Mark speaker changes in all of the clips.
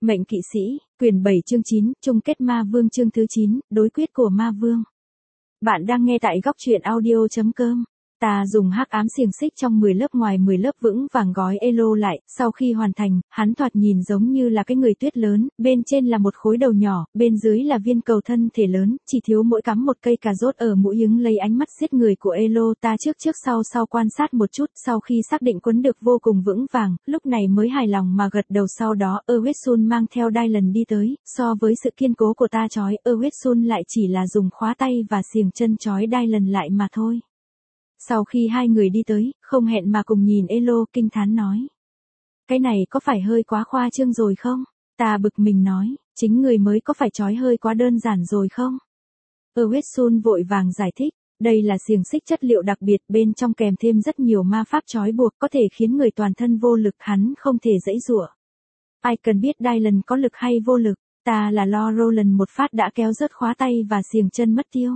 Speaker 1: Mệnh kỵ sĩ, quyển 7 chương 9, chung kết ma vương chương thứ 9, đối quyết của ma vương. Bạn đang nghe tại góc truyện audio.com. Ta dùng hắc ám xiềng xích trong 10 lớp ngoài 10 lớp vững vàng gói Elo lại, sau khi hoàn thành, hắn thoạt nhìn giống như là cái người tuyết lớn, bên trên là một khối đầu nhỏ, bên dưới là viên cầu thân thể lớn, chỉ thiếu mỗi cắm một cây cà rốt ở mũi hứng lấy ánh mắt giết người của Elo. Ta trước sau quan sát một chút, sau khi xác định quấn được vô cùng vững vàng, lúc này mới hài lòng mà gật đầu. Sau đó Erwin mang theo Dylan đi tới, so với sự kiên cố của ta trói Erwin lại chỉ là dùng khóa tay và xiềng chân trói Dylan lại mà thôi. Sau khi hai người đi tới, không hẹn mà cùng nhìn Elo, kinh thán nói. Cái này có phải hơi quá khoa trương rồi không? Ta bực mình nói, chính người mới có phải trói hơi quá đơn giản rồi không? Erwin vội vàng giải thích, đây là xiềng xích chất liệu đặc biệt, bên trong kèm thêm rất nhiều ma pháp trói buộc có thể khiến người toàn thân vô lực, hắn không thể giãy giụa. Ai cần biết Dylan có lực hay vô lực, ta là lo Roland một phát đã kéo rớt khóa tay và xiềng chân mất tiêu.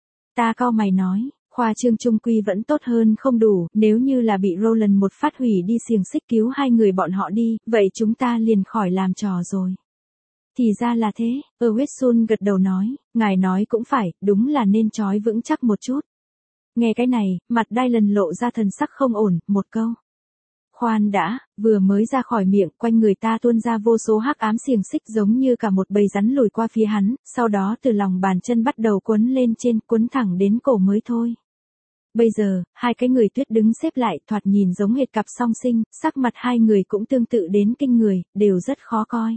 Speaker 1: Ta cau mày nói. Khoa trương chung quy vẫn tốt hơn không đủ, nếu như là bị Roland một phát hủy đi xiềng xích cứu hai người bọn họ đi, vậy chúng ta liền khỏi làm trò rồi. Thì ra là thế, Erwin gật đầu nói, ngài nói cũng phải, đúng là nên trói vững chắc một chút. Nghe cái này, mặt Dylan lộ ra thần sắc không ổn, một câu. Khoan đã, vừa mới ra khỏi miệng, quanh người ta tuôn ra vô số hắc ám xiềng xích giống như cả một bầy rắn lùi qua phía hắn, sau đó từ lòng bàn chân bắt đầu quấn lên trên, quấn thẳng đến cổ mới thôi. Bây giờ, hai cái người tuyết đứng xếp lại, thoạt nhìn giống hệt cặp song sinh, sắc mặt hai người cũng tương tự đến kinh người, đều rất khó coi.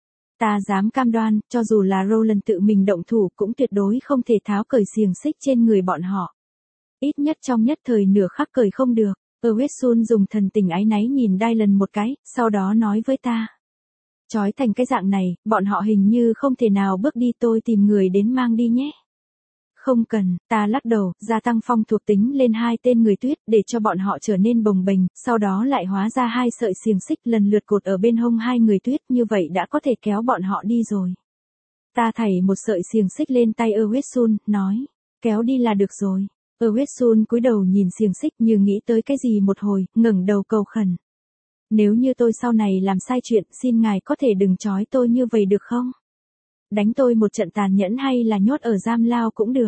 Speaker 1: Ta dám cam đoan, cho dù là Roland tự mình động thủ cũng tuyệt đối không thể tháo cởi xiềng xích trên người bọn họ. Ít nhất trong nhất thời nửa khắc cởi không được. Erwin dùng thần tình áy náy nhìn Dylan một cái, sau đó nói với ta. Chói thành cái dạng này, bọn họ hình như không thể nào bước đi, tôi tìm người đến mang đi nhé. Không cần, ta lắc đầu, gia tăng phong thuộc tính lên hai tên người tuyết để cho bọn họ trở nên bồng bềnh, sau đó lại hóa ra hai sợi xiềng xích lần lượt cột ở bên hông hai người tuyết, như vậy đã có thể kéo bọn họ đi rồi. Ta thảy một sợi xiềng xích lên tay Erwin, nói, kéo đi là được rồi. Erwin cúi đầu nhìn xiềng xích như nghĩ tới cái gì một hồi, ngẩng đầu cầu khẩn. Nếu như tôi sau này làm sai chuyện, xin ngài có thể đừng trói tôi như vậy được không? Đánh tôi một trận tàn nhẫn hay là nhốt ở giam lao cũng được.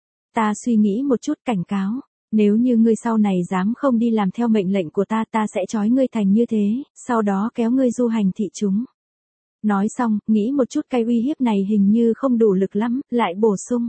Speaker 1: Ta suy nghĩ một chút, cảnh cáo, nếu như ngươi sau này dám không đi làm theo mệnh lệnh của ta, ta sẽ trói ngươi thành như thế, sau đó kéo ngươi du hành thị chúng. Nói xong, nghĩ một chút, cái uy hiếp này hình như không đủ lực lắm, lại bổ sung.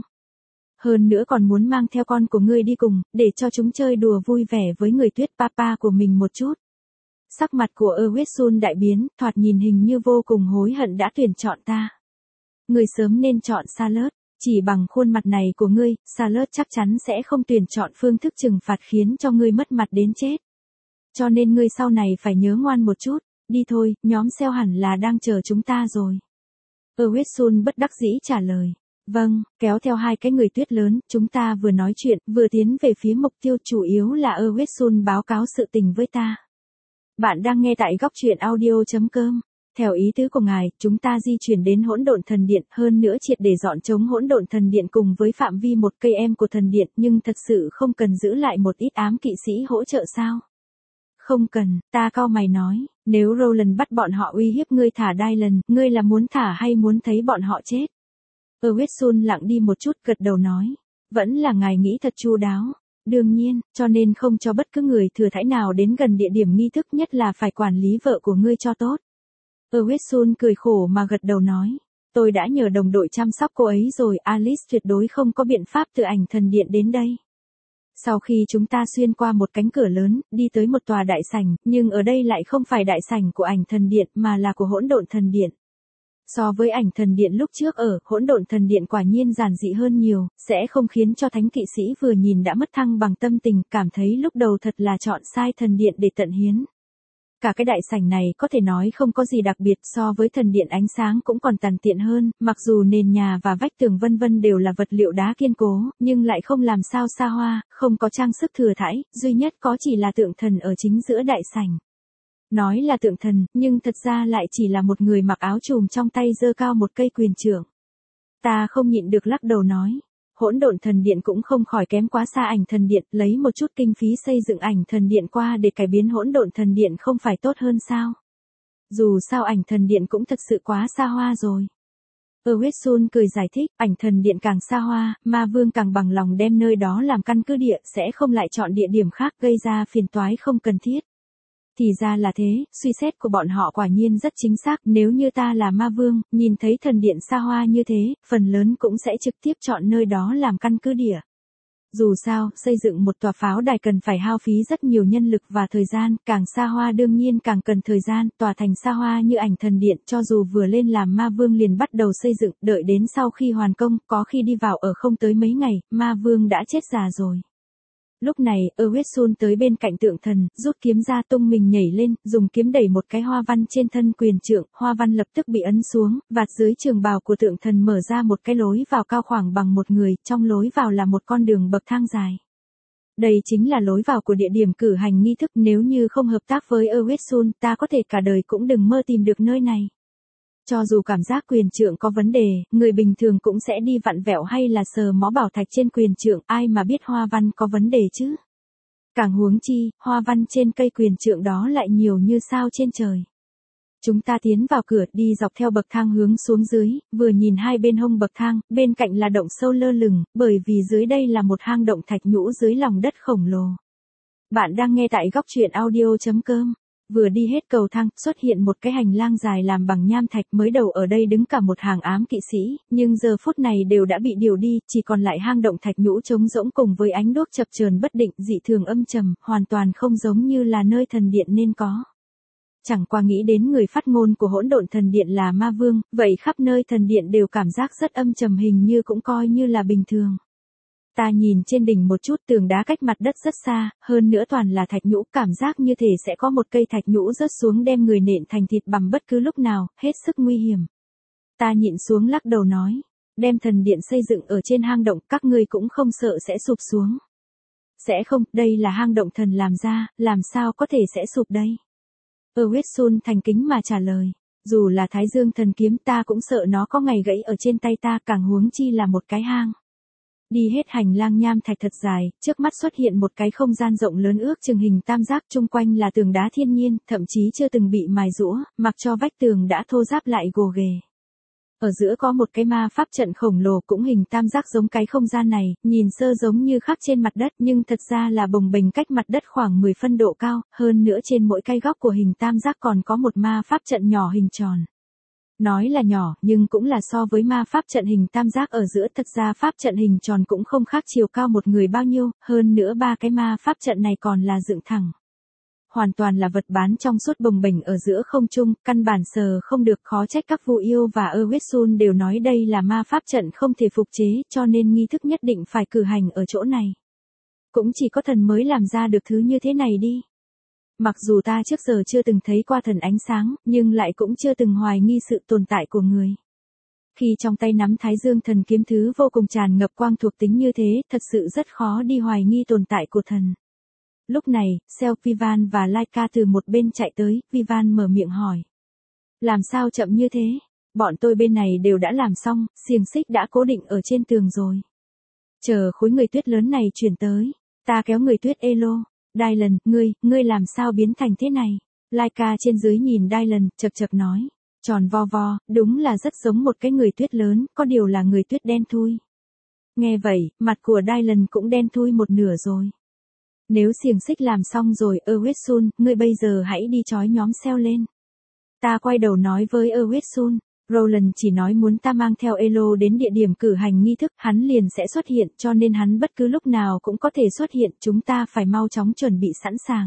Speaker 1: Hơn nữa còn muốn mang theo con của ngươi đi cùng, để cho chúng chơi đùa vui vẻ với người tuyết papa của mình một chút. Sắc mặt của Erwin đại biến, thoạt nhìn hình như vô cùng hối hận đã tuyển chọn ta. Ngươi sớm nên chọn Charlotte, chỉ bằng khuôn mặt này của ngươi, Charlotte chắc chắn sẽ không tuyển chọn phương thức trừng phạt khiến cho ngươi mất mặt đến chết. Cho nên ngươi sau này phải nhớ ngoan một chút, đi thôi, nhóm Seo hẳn là đang chờ chúng ta rồi. Erwin bất đắc dĩ trả lời. Vâng, kéo theo hai cái người tuyết lớn, chúng ta vừa nói chuyện, vừa tiến về phía mục tiêu, chủ yếu là Erwin báo cáo sự tình với ta. Bạn đang nghe tại góc truyện audio.com. Theo ý tứ của ngài, chúng ta di chuyển đến hỗn độn thần điện, hơn nữa triệt để dọn chống hỗn độn thần điện cùng với phạm vi 1 cây em của thần điện, nhưng thật sự không cần giữ lại một ít ám kỵ sĩ hỗ trợ sao? Không cần, ta cau mày nói, nếu Roland bắt bọn họ uy hiếp ngươi thả Dylan, ngươi là muốn thả hay muốn thấy bọn họ chết? Erwin lặng đi một chút, gật đầu nói, vẫn là ngài nghĩ thật chu đáo. Đương nhiên, cho nên không cho bất cứ người thừa thãi nào đến gần địa điểm nghi thức, nhất là phải quản lý vợ của ngươi cho tốt. Erwin cười khổ mà gật đầu nói, tôi đã nhờ đồng đội chăm sóc cô ấy rồi, Alice tuyệt đối không có biện pháp từ ảnh thần điện đến đây. Sau khi chúng ta xuyên qua một cánh cửa lớn, đi tới một tòa đại sảnh, nhưng ở đây lại không phải đại sảnh của ảnh thần điện mà là của hỗn độn thần điện. So với ảnh thần điện lúc trước ở, hỗn độn thần điện quả nhiên giản dị hơn nhiều, sẽ không khiến cho thánh kỵ sĩ vừa nhìn đã mất thăng bằng tâm tình, cảm thấy lúc đầu thật là chọn sai thần điện để tận hiến. Cả cái đại sảnh này có thể nói không có gì đặc biệt, so với thần điện ánh sáng cũng còn tàn tiện hơn, mặc dù nền nhà và vách tường vân vân đều là vật liệu đá kiên cố, nhưng lại không làm sao xa hoa, không có trang sức thừa thãi, duy nhất có chỉ là tượng thần ở chính giữa đại sảnh. Nói là tượng thần, nhưng thật ra lại chỉ là một người mặc áo trùm trong tay giơ cao một cây quyền trượng. Ta không nhịn được lắc đầu nói, hỗn độn thần điện cũng không khỏi kém quá xa ảnh thần điện, lấy một chút kinh phí xây dựng ảnh thần điện qua để cải biến hỗn độn thần điện không phải tốt hơn sao? Dù sao ảnh thần điện cũng thật sự quá xa hoa rồi. Uesun cười giải thích, ảnh thần điện càng xa hoa, ma vương càng bằng lòng đem nơi đó làm căn cứ địa, sẽ không lại chọn địa điểm khác gây ra phiền toái không cần thiết. Thì ra là thế, suy xét của bọn họ quả nhiên rất chính xác, nếu như ta là ma vương, nhìn thấy thần điện xa hoa như thế, phần lớn cũng sẽ trực tiếp chọn nơi đó làm căn cứ địa. Dù sao, xây dựng một tòa pháo đài cần phải hao phí rất nhiều nhân lực và thời gian, càng xa hoa đương nhiên càng cần thời gian, tòa thành xa hoa như ảnh thần điện cho dù vừa lên làm ma vương liền bắt đầu xây dựng, đợi đến sau khi hoàn công, có khi đi vào ở không tới mấy ngày, ma vương đã chết già rồi. Lúc này, Uesun tới bên cạnh tượng thần, rút kiếm ra tung mình nhảy lên, dùng kiếm đẩy một cái hoa văn trên thân quyền trượng, hoa văn lập tức bị ấn xuống, vạt dưới trường bào của tượng thần mở ra một cái lối vào cao khoảng bằng một người, trong lối vào là một con đường bậc thang dài. Đây chính là lối vào của địa điểm cử hành nghi thức, nếu như không hợp tác với Uesun, ta có thể cả đời cũng đừng mơ tìm được nơi này. Cho dù cảm giác quyền trượng có vấn đề, người bình thường cũng sẽ đi vặn vẹo hay là sờ mó bảo thạch trên quyền trượng, ai mà biết hoa văn có vấn đề chứ. Càng huống chi, hoa văn trên cây quyền trượng đó lại nhiều như sao trên trời. Chúng ta tiến vào cửa, đi dọc theo bậc thang hướng xuống dưới, vừa nhìn hai bên hông bậc thang, bên cạnh là động sâu lơ lửng, bởi vì dưới đây là một hang động thạch nhũ dưới lòng đất khổng lồ. Bạn đang nghe tại góc truyện audio.com. Vừa đi hết cầu thang, xuất hiện một cái hành lang dài làm bằng nham thạch, mới đầu ở đây đứng cả một hàng ám kỵ sĩ, nhưng giờ phút này đều đã bị điều đi, chỉ còn lại hang động thạch nhũ trống rỗng cùng với ánh đuốc chập chờn bất định, dị thường âm trầm, hoàn toàn không giống như là nơi thần điện nên có. Chẳng qua nghĩ đến người phát ngôn của hỗn độn thần điện là ma vương, vậy khắp nơi thần điện đều cảm giác rất âm trầm, hình như cũng coi như là bình thường. Ta nhìn trên đỉnh một chút, tường đá cách mặt đất rất xa, hơn nữa toàn là thạch nhũ, cảm giác như thể sẽ có một cây thạch nhũ rớt xuống đem người nện thành thịt bằm bất cứ lúc nào, hết sức nguy hiểm. Ta nhịn xuống lắc đầu nói, đem thần điện xây dựng ở trên hang động, các ngươi cũng không sợ sẽ sụp xuống. Sẽ không, đây là hang động thần làm ra, làm sao có thể sẽ sụp đây. Uesun thành kính mà trả lời, dù là Thái Dương thần kiếm ta cũng sợ nó có ngày gãy ở trên tay ta, càng huống chi là một cái hang. Đi hết hành lang nham thạch thật dài, trước mắt xuất hiện một cái không gian rộng lớn ước chừng hình tam giác, chung quanh là tường đá thiên nhiên, thậm chí chưa từng bị mài rũa, mặc cho vách tường đã thô ráp lại gồ ghề. Ở giữa có một cái ma pháp trận khổng lồ cũng hình tam giác giống cái không gian này, nhìn sơ giống như khắc trên mặt đất nhưng thật ra là bồng bềnh cách mặt đất khoảng 10 phân độ cao, hơn nữa trên mỗi cái góc của hình tam giác còn có một ma pháp trận nhỏ hình tròn. Nói là nhỏ, nhưng cũng là so với ma pháp trận hình tam giác ở giữa, thật ra pháp trận hình tròn cũng không khác chiều cao một người bao nhiêu, hơn nữa ba cái ma pháp trận này còn là dựng thẳng. Hoàn toàn là vật bán trong suốt bồng bềnh ở giữa không trung, căn bản sờ không được, khó trách các vu yêu và Uesun đều nói đây là ma pháp trận không thể phục chế, cho nên nghi thức nhất định phải cử hành ở chỗ này. Cũng chỉ có thần mới làm ra được thứ như thế này đi. Mặc dù ta trước giờ chưa từng thấy qua thần ánh sáng, nhưng lại cũng chưa từng hoài nghi sự tồn tại của người. Khi trong tay nắm Thái Dương thần kiếm thứ vô cùng tràn ngập quang thuộc tính như thế, thật sự rất khó đi hoài nghi tồn tại của thần. Lúc này, Sel, Vivan và Laika từ một bên chạy tới, Vivan mở miệng hỏi. Làm sao chậm như thế? Bọn tôi bên này đều đã làm xong, xiềng xích đã cố định ở trên tường rồi. Chờ khối người tuyết lớn này chuyển tới, ta kéo người tuyết Elo. Dylan, ngươi làm sao biến thành thế này? Laika trên dưới nhìn Dylan, chậc chậc nói. Tròn vo vo, đúng là rất giống một cái người tuyết lớn, có điều là người tuyết đen thui. Nghe vậy, mặt của Dylan cũng đen thui một nửa rồi. Nếu xiềng xích làm xong rồi, Uesun, ngươi bây giờ hãy đi trói nhóm Sel lên. Ta quay đầu nói với Uesun. Roland chỉ nói muốn ta mang theo Elo đến địa điểm cử hành nghi thức, hắn liền sẽ xuất hiện, cho nên hắn bất cứ lúc nào cũng có thể xuất hiện, chúng ta phải mau chóng chuẩn bị sẵn sàng.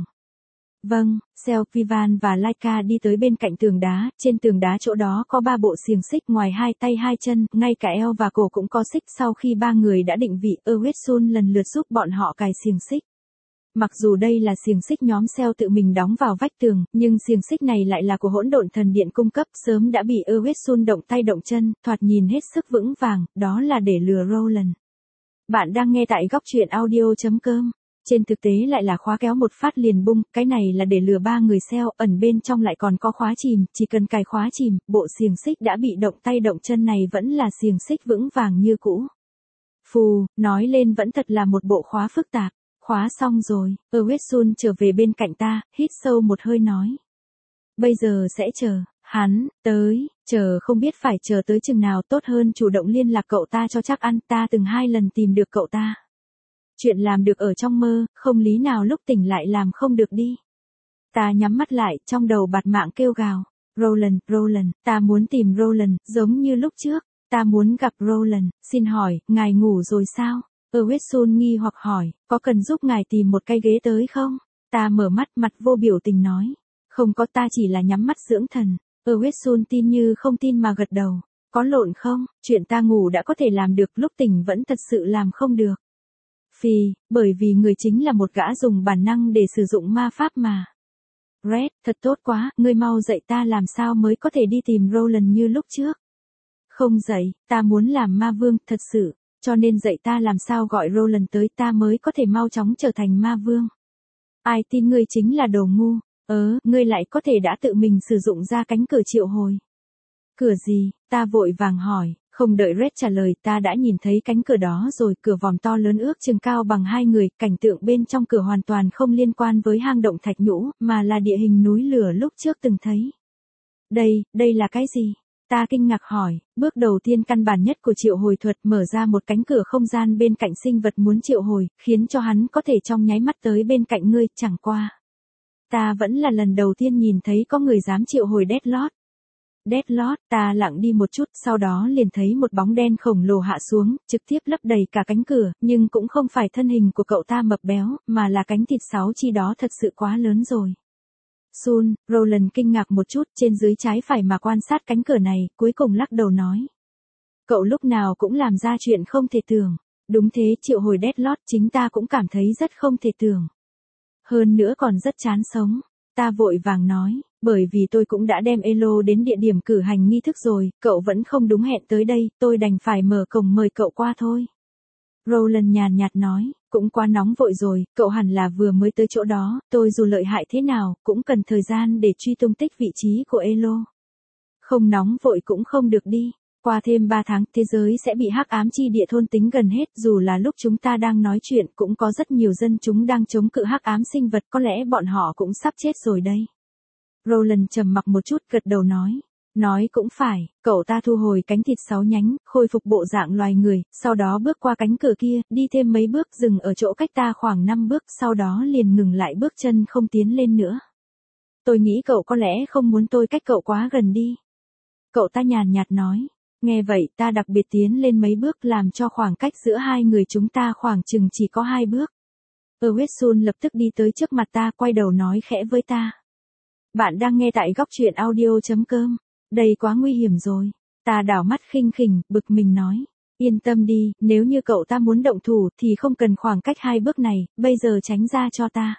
Speaker 1: Vâng, Sel, Vivan và Laika đi tới bên cạnh tường đá, trên tường đá chỗ đó có 3 bộ xiềng xích, ngoài 2 tay 2 chân, ngay cả eo và cổ cũng có xích, sau khi 3 người đã định vị, Uesun lần lượt giúp bọn họ cài xiềng xích. Mặc dù đây là xiềng xích nhóm Sel tự mình đóng vào vách tường, nhưng xiềng xích này lại là của hỗn độn thần điện cung cấp, sớm đã bị Uesun động tay động chân, thoạt nhìn hết sức vững vàng, đó là để lừa Roland. Bạn đang nghe tại góc truyện audio.com. Trên thực tế lại là khóa kéo một phát liền bung, cái này là để lừa 3 người Sel, ẩn bên trong lại còn có khóa chìm, chỉ cần cài khóa chìm, bộ xiềng xích đã bị động tay động chân này vẫn là xiềng xích vững vàng như cũ. Phù, nói lên vẫn thật là một bộ khóa phức tạp. Khóa xong rồi, Uesun trở về bên cạnh ta, hít sâu một hơi nói. Bây giờ sẽ chờ, hắn, tới, chờ không biết phải chờ tới chừng nào, tốt hơn chủ động liên lạc cậu ta cho chắc ăn, ta từng 2 lần tìm được cậu ta. Chuyện làm được ở trong mơ, không lý nào lúc tỉnh lại làm không được đi. Ta nhắm mắt lại, trong đầu bạt mạng kêu gào. Roland, Roland, ta muốn tìm Roland, giống như lúc trước. Ta muốn gặp Roland, xin hỏi, ngài ngủ rồi sao? Wesson nghi hoặc hỏi, có cần giúp ngài tìm một cái ghế tới không? Ta mở mắt, mặt vô biểu tình nói. Không có, ta chỉ là nhắm mắt dưỡng thần. Wesson tin như không tin mà gật đầu. Có lộn không? Chuyện ta ngủ đã có thể làm được, lúc tỉnh vẫn thật sự làm không được. Phì, bởi vì người chính là một gã dùng bản năng để sử dụng ma pháp mà. Red, thật tốt quá, ngươi mau dạy ta làm sao mới có thể đi tìm Roland như lúc trước. Không dạy, ta muốn làm ma vương, thật sự, cho nên dạy ta làm sao gọi Roland tới, ta mới có thể mau chóng trở thành ma vương. Ai tin ngươi chính là đồ ngu, ngươi lại có thể đã tự mình sử dụng ra cánh cửa triệu hồi. Cửa gì? Ta vội vàng hỏi, không đợi Red trả lời, ta đã nhìn thấy cánh cửa đó rồi, cửa vòm to lớn ước chừng cao bằng 2 người, cảnh tượng bên trong cửa hoàn toàn không liên quan với hang động thạch nhũ, mà là địa hình núi lửa lúc trước từng thấy. Đây là cái gì? Ta kinh ngạc hỏi, bước đầu tiên căn bản nhất của triệu hồi thuật, mở ra một cánh cửa không gian bên cạnh sinh vật muốn triệu hồi, khiến cho hắn có thể trong nháy mắt tới bên cạnh ngươi, chẳng qua. Ta vẫn là lần đầu tiên nhìn thấy có người dám triệu hồi Deathlord. Deathlord, ta lặng đi một chút, sau đó liền thấy một bóng đen khổng lồ hạ xuống, trực tiếp lấp đầy cả cánh cửa, nhưng cũng không phải thân hình của cậu ta mập béo, mà là cánh thịt sáo chi đó thật sự quá lớn rồi. Sun, Roland kinh ngạc một chút, trên dưới trái phải mà quan sát cánh cửa này, cuối cùng lắc đầu nói. Cậu lúc nào cũng làm ra chuyện không thể tưởng. Đúng thế, triệu hồi Deathlord chính ta cũng cảm thấy rất không thể tưởng. Hơn nữa còn rất chán sống. Ta vội vàng nói, bởi vì tôi cũng đã đem Elo đến địa điểm cử hành nghi thức rồi, cậu vẫn không đúng hẹn tới đây, tôi đành phải mở cổng mời cậu qua thôi. Roland nhàn nhạt nói, cũng quá nóng vội rồi, cậu hẳn là vừa mới tới chỗ đó, tôi dù lợi hại thế nào, cũng cần thời gian để truy tung tích vị trí của Elo. Không nóng vội cũng không được đi. Qua thêm 3 tháng, thế giới sẽ bị hắc ám chi địa thôn tính gần hết, dù là lúc chúng ta đang nói chuyện cũng có rất nhiều dân chúng đang chống cự hắc ám sinh vật, có lẽ bọn họ cũng sắp chết rồi đây. Roland trầm mặc một chút, gật đầu nói. Nói cũng phải, cậu ta thu hồi cánh thịt 6 nhánh, khôi phục bộ dạng loài người, sau đó bước qua cánh cửa kia, đi thêm mấy bước, dừng ở chỗ cách ta khoảng 5 bước, sau đó liền ngừng lại bước chân không tiến lên nữa. Tôi nghĩ cậu có lẽ không muốn tôi cách cậu quá gần đi. Cậu ta nhàn nhạt nói. Nghe vậy, ta đặc biệt tiến lên mấy bước, làm cho khoảng cách giữa hai người chúng ta khoảng chừng chỉ có 2 bước. Wesson lập tức đi tới trước mặt ta, quay đầu nói khẽ với ta. Bạn đang nghe tại góc truyện audio.com. Đây quá nguy hiểm rồi. Ta đảo mắt khinh khỉnh, bực mình nói. Yên tâm đi, nếu như cậu ta muốn động thủ thì không cần khoảng cách 2 bước này, bây giờ tránh ra cho ta.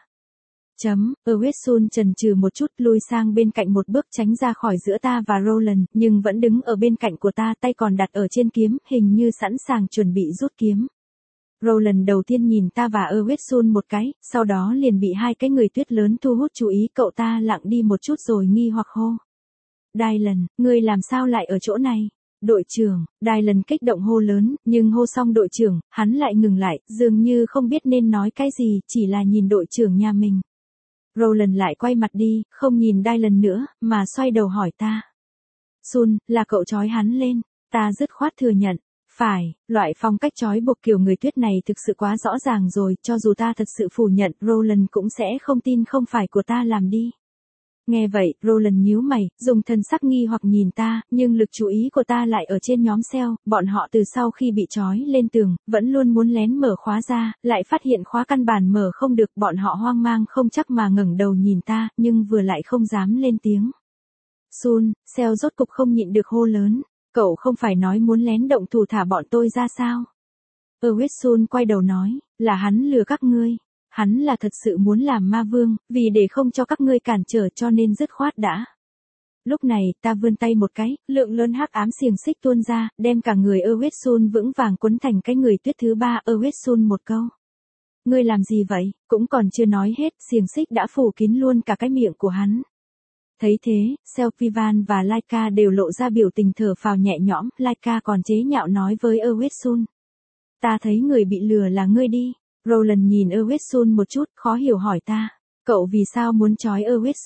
Speaker 1: Wesson chần chừ một chút, lui sang bên cạnh một bước, tránh ra khỏi giữa ta và Roland, nhưng vẫn đứng ở bên cạnh của ta, tay còn đặt ở trên kiếm, hình như sẵn sàng chuẩn bị rút kiếm. Roland đầu tiên nhìn ta và Wesson một cái, sau đó liền bị 2 cái người tuyết lớn thu hút chú ý, cậu ta lặng đi một chút rồi nghi hoặc hô. Dylan, ngươi làm sao lại ở chỗ này? Đội trưởng, Dylan kích động hô lớn, nhưng hô xong đội trưởng, hắn lại ngừng lại, dường như không biết nên nói cái gì, chỉ là nhìn đội trưởng nhà mình. Roland lại quay mặt đi, không nhìn Dylan nữa, mà xoay đầu hỏi ta. Sun, là cậu trói hắn lên, ta dứt khoát thừa nhận. Phải, loại phong cách trói buộc kiểu người tuyết này thực sự quá rõ ràng rồi, cho dù ta thật sự phủ nhận, Roland cũng sẽ không tin không phải của ta làm đi. Nghe vậy, Roland nhíu mày, dùng thần sắc nghi hoặc nhìn ta, nhưng lực chú ý của ta lại ở trên nhóm cell, bọn họ từ sau khi bị trói lên tường, vẫn luôn muốn lén mở khóa ra, lại phát hiện khóa căn bản mở không được, bọn họ hoang mang không chắc mà ngẩng đầu nhìn ta, nhưng vừa lại không dám lên tiếng. Sun, cell rốt cục không nhịn được hô lớn, cậu không phải nói muốn lén động thủ thả bọn tôi ra sao? Wesson quay đầu nói, là hắn lừa các ngươi. Hắn là thật sự muốn làm ma vương, vì để không cho các ngươi cản trở cho nên dứt khoát đã. Lúc này, ta vươn tay một cái, lượng lớn hắc ám xiềng xích tuôn ra, đem cả người Wesson vững vàng quấn thành cái người tuyết thứ 3. Wesson một câu. Ngươi làm gì vậy? Cũng còn chưa nói hết, xiềng xích đã phủ kín luôn cả cái miệng của hắn. Thấy thế, Selfivan và Laika đều lộ ra biểu tình thở phào nhẹ nhõm, Laika còn chế nhạo nói với Wesson. Ta thấy người bị lừa là ngươi đi. Roland nhìn Wesson một chút, khó hiểu hỏi ta. Cậu vì sao muốn trói Wesson?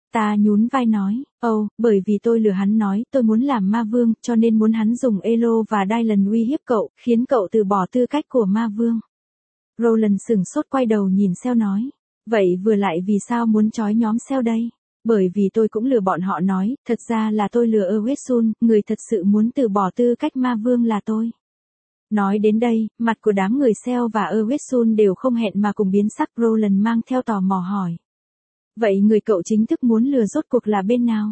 Speaker 1: Ta nhún vai nói, bởi vì tôi lừa hắn nói tôi muốn làm ma vương, cho nên muốn hắn dùng Elo và Dylan uy hiếp cậu, khiến cậu từ bỏ tư cách của ma vương. Roland sửng sốt quay đầu nhìn Seo nói, vậy vừa lại vì sao muốn trói nhóm Seo đây? Bởi vì tôi cũng lừa bọn họ nói, thật ra là tôi lừa Erwin, người thật sự muốn từ bỏ tư cách ma vương là tôi. Nói đến đây, mặt của đám người Seo và Erwin đều không hẹn mà cùng biến sắc. Roland mang theo tò mò hỏi. Vậy người cậu chính thức muốn lừa rốt cuộc là bên nào?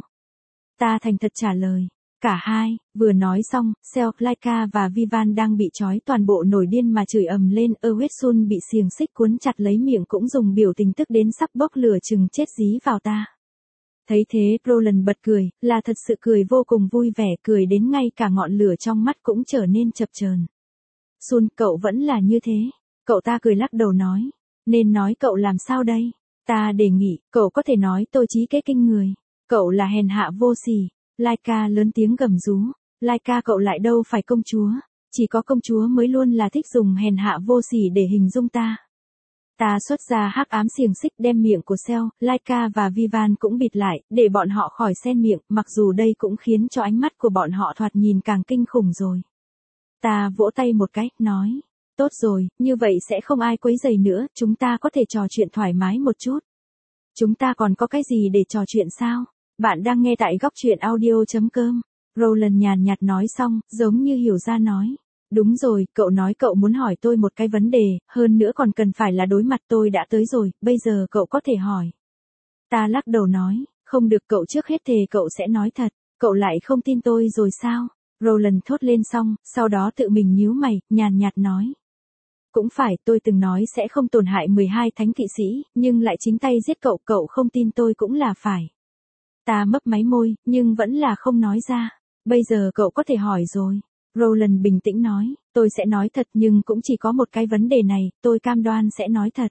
Speaker 1: Ta thành thật trả lời. Cả hai. Vừa nói xong, Seo, Laika và Vivan đang bị trói toàn bộ nổi điên mà chửi ầm lên. Erwin bị xiềng xích cuốn chặt lấy miệng cũng dùng biểu tình tức đến sắp bốc lửa chừng chết dí vào ta. Thấy thế, Roland bật cười, là thật sự cười vô cùng vui vẻ, cười đến ngay cả ngọn lửa trong mắt cũng trở nên chập chờn. Sun, cậu vẫn là như thế. Cậu ta cười lắc đầu nói. Nên nói cậu làm sao đây? Ta đề nghị, cậu có thể nói tôi trí kế kinh người. Cậu là hèn hạ vô sỉ. Laika lớn tiếng gầm rú. Laika cậu lại đâu phải công chúa. Chỉ có công chúa mới luôn là thích dùng hèn hạ vô sỉ để hình dung ta. Ta xuất ra hắc ám xiềng xích đem miệng của Seo, Laika và Vivan cũng bịt lại, để bọn họ khỏi xen miệng, mặc dù đây cũng khiến cho ánh mắt của bọn họ thoạt nhìn càng kinh khủng rồi. Ta vỗ tay một cái, nói, tốt rồi, như vậy sẽ không ai quấy rầy nữa, chúng ta có thể trò chuyện thoải mái một chút. Chúng ta còn có cái gì để trò chuyện sao? Bạn đang nghe tại góc truyện audio.com. Roland nhàn nhạt nói xong, giống như hiểu ra nói. Đúng rồi, cậu nói cậu muốn hỏi tôi một cái vấn đề, hơn nữa còn cần phải là đối mặt tôi đã tới rồi, bây giờ cậu có thể hỏi. Ta lắc đầu nói, không được cậu trước hết thề cậu sẽ nói thật, cậu lại không tin tôi rồi sao? Roland thốt lên xong, sau đó tự mình nhíu mày, nhàn nhạt nói. Cũng phải, tôi từng nói sẽ không tổn hại 12 thánh kỵ sĩ, nhưng lại chính tay giết cậu, cậu không tin tôi cũng là phải. Ta mấp máy môi, nhưng vẫn là không nói ra. Bây giờ cậu có thể hỏi rồi. Roland bình tĩnh nói, tôi sẽ nói thật nhưng cũng chỉ có một cái vấn đề này, tôi cam đoan sẽ nói thật.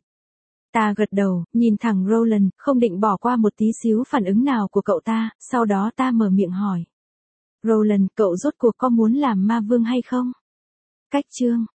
Speaker 1: Ta gật đầu, nhìn thẳng Roland, không định bỏ qua một tí xíu phản ứng nào của cậu ta, sau đó ta mở miệng hỏi. Roland, cậu rốt cuộc có muốn làm ma vương hay không? Cách chương